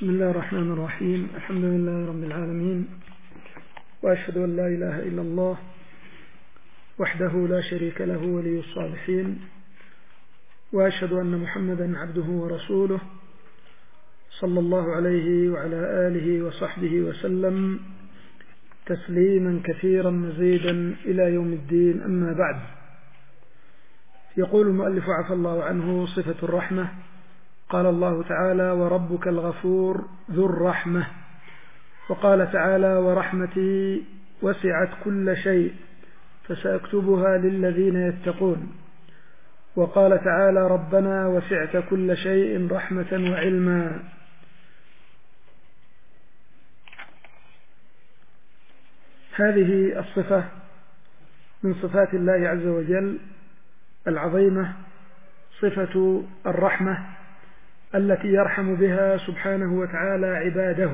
بسم الله الرحمن الرحيم. الحمد لله رب العالمين، وأشهد أن لا إله إلا الله وحده لا شريك له ولي الصالحين، وأشهد أن محمدا عبده ورسوله صلى الله عليه وعلى آله وصحبه وسلم تسليما كثيرا مزيدا إلى يوم الدين. أما بعد، يقول المؤلف عفى الله عنه: صفة الرحمة. قال الله تعالى: وربك الغفور ذو الرحمة. وقال تعالى: ورحمتي وسعت كل شيء فسأكتبها للذين يتقون. وقال تعالى: ربنا وسعت كل شيء رحمة وعلما. هذه الصفة من صفات الله عز وجل العظيمة، صفة الرحمة التي يرحم بها سبحانه وتعالى عباده،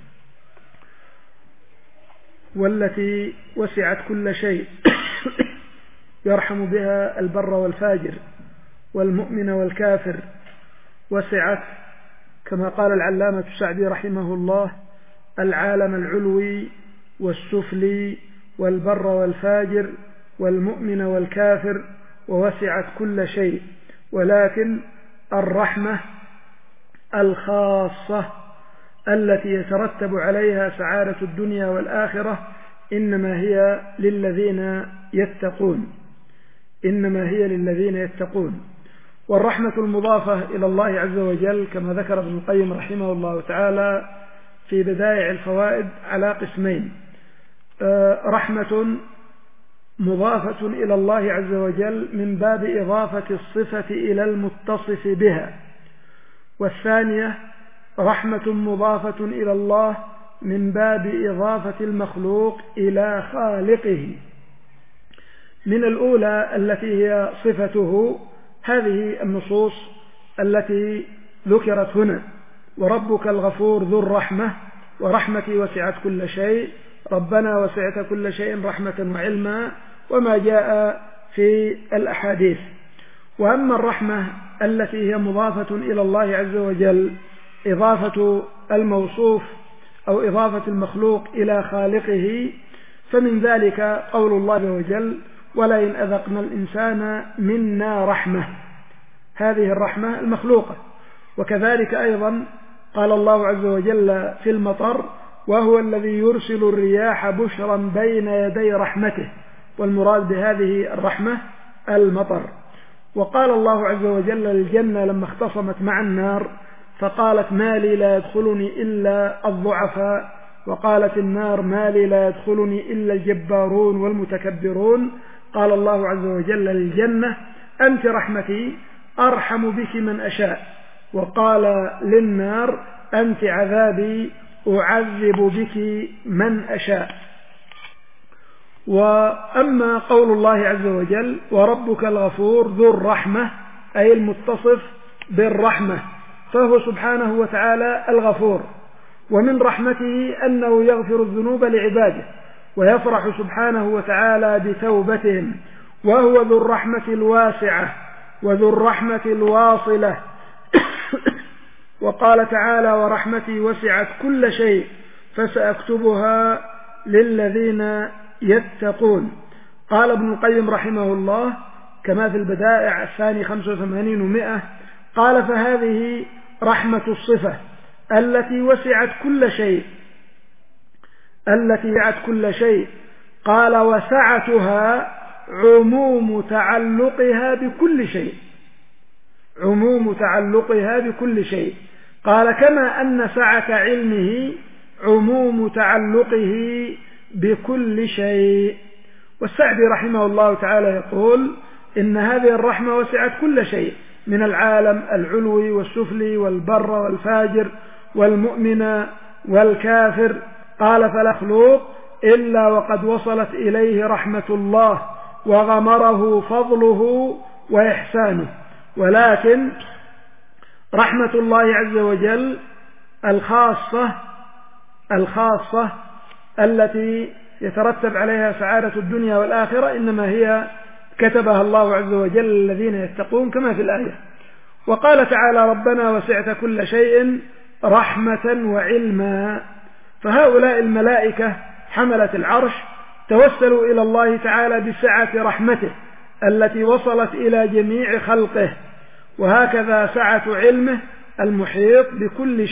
والتي وسعت كل شيء يرحم بها البر والفاجر والمؤمن والكافر. وسعت كما قال العلامة السعدي رحمه الله: العالم العلوي والسفلي والبر والفاجر والمؤمن والكافر، ووسعت كل شيء. ولكن الرحمة الخاصة التي يترتب عليها سعادة الدنيا والآخرة إنما هي للذين يتقون، إنما هي للذين يتقون. والرحمة المضافة إلى الله عز وجل كما ذكر ابن القيم رحمه الله تعالى في بدائع الفوائد على قسمين: رحمة مضافة إلى الله عز وجل من باب إضافة الصفة إلى المتصف بها، والثانية رحمة مضافة إلى الله من باب إضافة المخلوق إلى خالقه. من الأولى التي هي صفته هذه النصوص التي ذكرت هنا: وربك الغفور ذو الرحمة، ورحمتي وسعت كل شيء، ربنا وسعت كل شيء رحمة وعلما، وما جاء في الأحاديث. وأما الرحمة التي هي مضافة إلى الله عز وجل، إضافة الموصوف أو إضافة المخلوق إلى خالقه، فمن ذلك قول الله عز وجل: ولئن أذقنا الإنسان منا رحمة. هذه الرحمة المخلوقة. وكذلك أيضا قال الله عز وجل في المطر: وهو الذي يرسل الرياح بشرا بين يدي رحمته. والمراد بهذه الرحمة المطر. وقال الله عز وجل للجنة لما اختصمت مع النار فقالت: ما لي لا يدخلني إلا الضعفاء، وقالت النار: ما لي لا يدخلني إلا الجبارون والمتكبرون. قال الله عز وجل للجنة: أنت رحمتي أرحم بك من أشاء. وقال للنار: أنت عذابي أعذب بك من أشاء. وأما قول الله عز وجل: وربك الغفور ذو الرحمة، أي المتصف بالرحمة، فهو سبحانه وتعالى الغفور، ومن رحمته أنه يغفر الذنوب لعباده ويفرح سبحانه وتعالى بتوبتهم، وهو ذو الرحمة الواسعة وذو الرحمة الواصلة. وقال تعالى: ورحمتي وسعت كل شيء فسأكتبها للذين يتقون. قال ابن القيم رحمه الله كما في البدائع الثاني 85 و100: قال: فهذه رحمة الصفة التي وسعت كل شيء، التي وسعت كل شيء. قال: وسعتها عموم تعلقها بكل شيء، عموم تعلقها بكل شيء. قال: كما أن سعة علمه عموم تعلقه بكل شيء. والسعدي رحمه الله تعالى يقول: إن هذه الرحمة وسعت كل شيء من العالم العلوي والسفلي والبر والفاجر والمؤمن والكافر. قال: فلا مخلوق إلا وقد وصلت إليه رحمة الله وغمره فضله وإحسانه. ولكن رحمة الله عز وجل الخاصة التي يترتب عليها سعادة الدنيا والآخرة إنما هي كتبها الله عز وجل الذين يتقون كما في الآية. وقال تعالى: ربنا وسعت كل شيء رحمة وعلما. فهؤلاء الملائكة حملة العرش توسلوا إلى الله تعالى بسعة رحمته التي وصلت إلى جميع خلقه، وهكذا سعة علمه المحيط بكل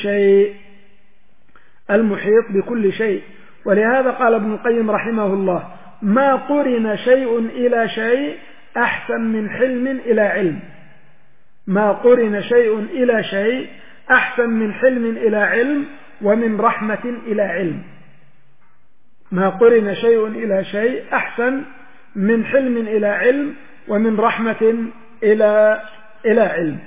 شيء. ولهذا قال ابن القيم رحمه الله: ما قرن شيء إلى شيء أحسن من حلم إلى علم. ما قرن شيء إلى شيء أحسن من حلم إلى علم ومن رحمة إلى علم. ما قرن شيء إلى شيء أحسن من حلم إلى علم ومن رحمة إلى علم.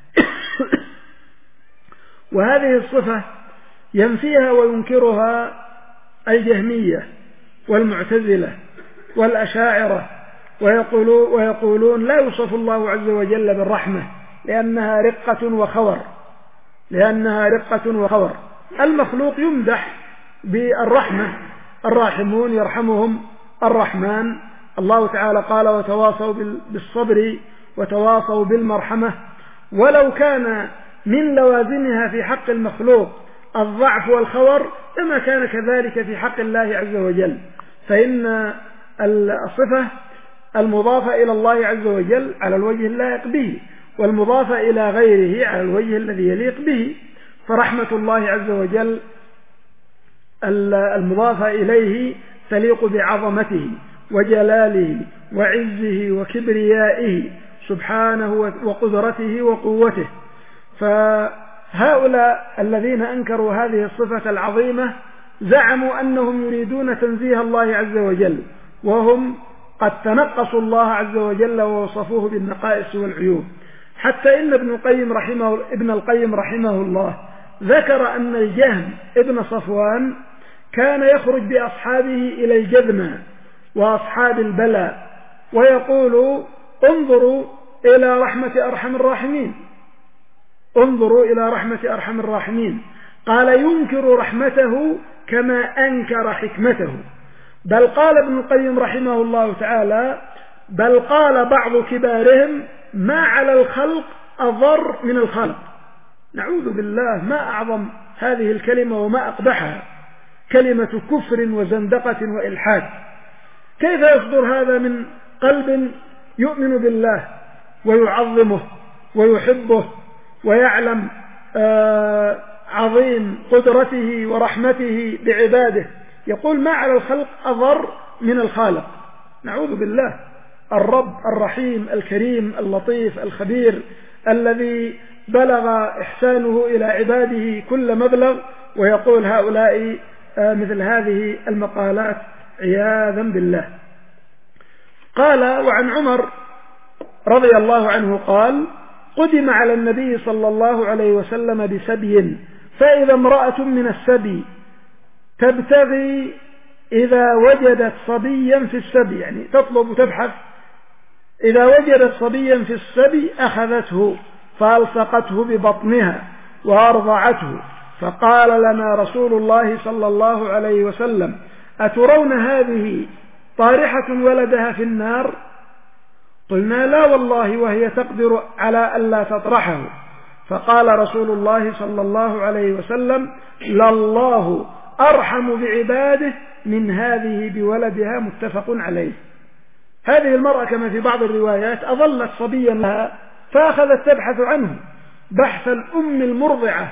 وهذه الصفة ينفيها وينكرها الجهمية والمعتزلة والأشاعرة، ويقولون لا يوصف الله عز وجل بالرحمة لأنها رقة وخور. المخلوق يمدح بالرحمة، الراحمون يرحمهم الرحمن. الله تعالى قال: وتواصوا بالصبر وتواصوا بالمرحمة. ولو كان من لوازمها في حق المخلوق الضعف والخور لما كان كذلك في حق الله عز وجل، فإن الصفة المضافة إلى الله عز وجل على الوجه اللائق به، والمضافة إلى غيره على الوجه الذي يليق به. فرحمة الله عز وجل المضافة إليه تليق بعظمته وجلاله وعزه وكبريائه سبحانه وقدرته وقوته. فهؤلاء الذين أنكروا هذه الصفة العظيمة زعموا أنهم يريدون تنزيه الله عز وجل، وهم قد تنقصوا الله عز وجل ووصفوه بالنقائص والعيوب. حتى إن ابن القيم رحمه الله ذكر أن الجهم ابن صفوان كان يخرج بأصحابه إلى الجذمة وأصحاب البلاء ويقول: انظروا إلى رحمة أرحم الراحمين. قال: ينكر رحمته كما أنكر حكمته. بل قال ابن القيم رحمه الله تعالى: بل قال بعض كبارهم: ما على الخلق أضر من الخلق. نعوذ بالله، ما أعظم هذه الكلمة وما أقبحها، كلمة كفر وزندقة وإلحاد. كيف يصدر هذا من قلب يؤمن بالله ويعظمه ويحبه ويعلم عظيم قدرته ورحمته بعباده، يقول ما على الخلق أضر من الخالق؟ نعوذ بالله. الرب الرحيم الكريم اللطيف الخبير الذي بلغ إحسانه إلى عباده كل مبلغ، ويقول هؤلاء مثل هذه المقالات عياذا بالله. قال: وعن عمر رضي الله عنه قال: قدم على النبي صلى الله عليه وسلم بسبي، فإذا امرأة من السبي تبتغي إذا وجدت صبيا في السبي، يعني تطلب وتبحث، إذا وجدت صبيا في السبي أخذته فألصقته ببطنها وأرضعته. فقال لنا رسول الله صلى الله عليه وسلم: أترون هذه طارحة ولدها في النار؟ قلنا: لا والله، وهي تقدر على ألا تطرحه. فقال رسول الله صلى الله عليه وسلم: لله أرحم بعباده من هذه بولدها. متفق عليه. هذه المرأة كما في بعض الروايات أظلت صبيا لها فأخذت تبحث عنه بحث الأم المرضعة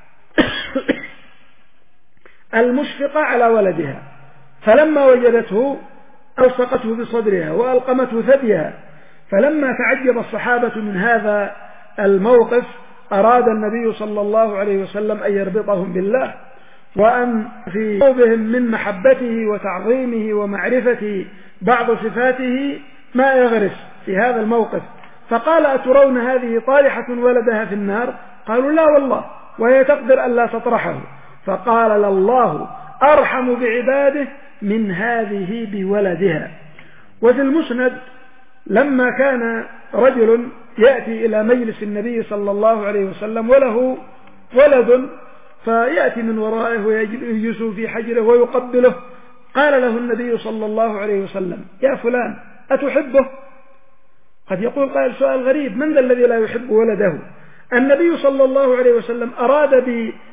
المشفقة على ولدها، فلما وجدته ألصقته بصدرها وألقمته ثديها. فلما تعجب الصحابة من هذا الموقف أراد النبي صلى الله عليه وسلم أن يربطهم بالله، وأن في قلوبهم من محبته وتعظيمه ومعرفة بعض صفاته ما يغرس في هذا الموقف. فقال: أترون هذه طارحة ولدها في النار؟ قالوا: لا والله، وهي تقدر ألا تطرحه. فقال: لله أرحم بعباده من هذه بولدها. وفي المسند لما كان رجل يأتي إلى مجلس النبي صلى الله عليه وسلم وله ولد، فيأتي من ورائه ويجلس في حجره ويقبله، قال له النبي صلى الله عليه وسلم: يا فلان أتحبه؟ قد يقول قائل سؤال غريب: من ذا الذي لا يحب ولده؟ النبي صلى الله عليه وسلم أراد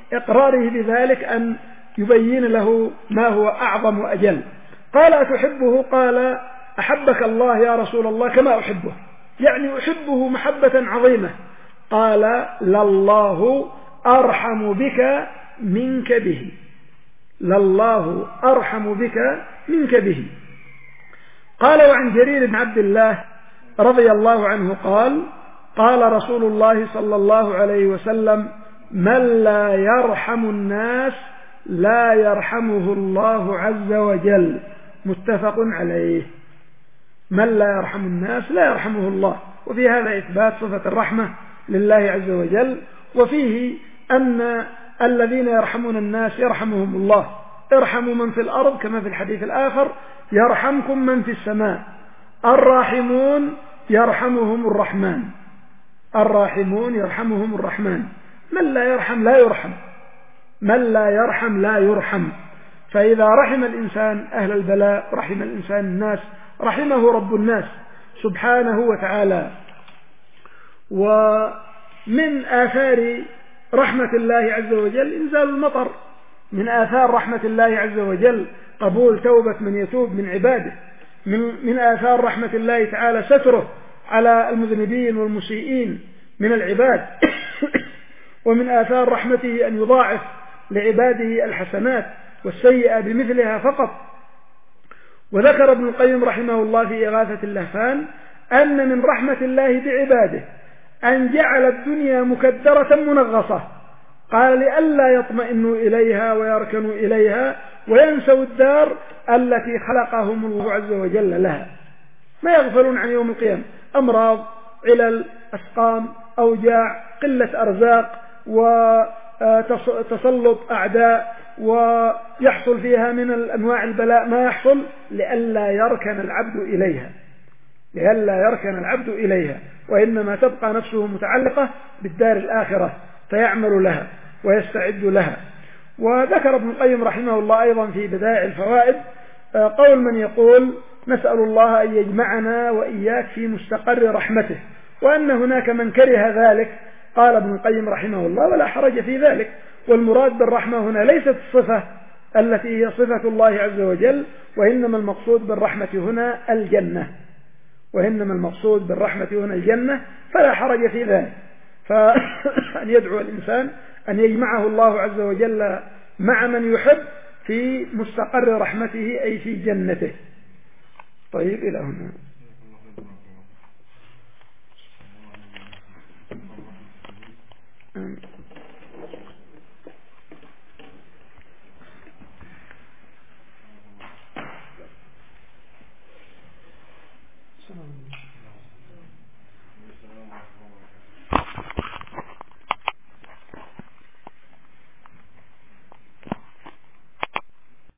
إقراره بذلك أن يبين له ما هو أعظم وأجل. قال أتحبه؟ قال أحبك الله يا رسول الله كما أحبه، يعني أحبه محبة عظيمة. قال لله أرحم بك منك به، لله أرحم بك منك به. قال وعن جرير بن عبد الله رضي الله عنه قال قال رسول الله صلى الله عليه وسلم من لا يرحم الناس لا يرحمه الله عز وجل، متفق عليه. من لا يرحم الناس لا يرحمه الله، وفي هذا إثبات صفة الرحمة لله عز وجل، وفيه أن الذين يرحمون الناس يرحمهم الله. ارحموا من في الأرض كما في الحديث الآخر يرحمكم من في السماء. الراحمون يرحمهم الرحمن، الراحمون يرحمهم الرحمن. من لا يرحم لا يرحم، من لا يرحم لا يرحم. فإذا رحم الإنسان أهل البلاء رحم الإنسان الناس، رحمه رب الناس سبحانه وتعالى. ومن آثار رحمة الله عز وجل إنزال المطر، من آثار رحمة الله عز وجل قبول توبة من يتوب من عباده، من آثار رحمة الله تعالى ستره على المذنبين والمسيئين من العباد ومن آثار رحمته أن يضاعف لعباده الحسنات والسيئة بمثلها فقط. وذكر ابن القيم رحمه الله في إغاثة اللهفان أن من رحمة الله بعباده أن جعل الدنيا مكدرة منغصة، قال لئلا يطمئنوا إليها ويركنوا إليها وينسوا الدار التي خلقهم الله عز وجل لها. ما يغفلون عن يوم القيامة، أمراض، علل، أسقام، أوجاع، قلة أرزاق، وتسلط أعداء، ويحصل فيها من أنواع البلاء ما يحصل لئلا يركن العبد إليها، لئلا يركن العبد إليها، وإنما تبقى نفسه متعلقة بالدار الآخرة فيعمل لها ويستعد لها. وذكر ابن القيم رحمه الله أيضا في بدائع الفوائد قول من يقول نسأل الله أن يجمعنا وإياك في مستقر رحمته، وأن هناك من كره ذلك. قال ابن القيم رحمه الله ولا حرج في ذلك، والمراد بالرحمة هنا ليست الصفة التي هي صفة الله عز وجل، وإنما المقصود بالرحمة هنا الجنة، وإنما المقصود بالرحمة هنا الجنة، فلا حرج في ذلك. فأن يدعو الإنسان أن يجمعه الله عز وجل مع من يحب في مستقر رحمته أي في جنته. طيب إلى هنا. السلام عليكم.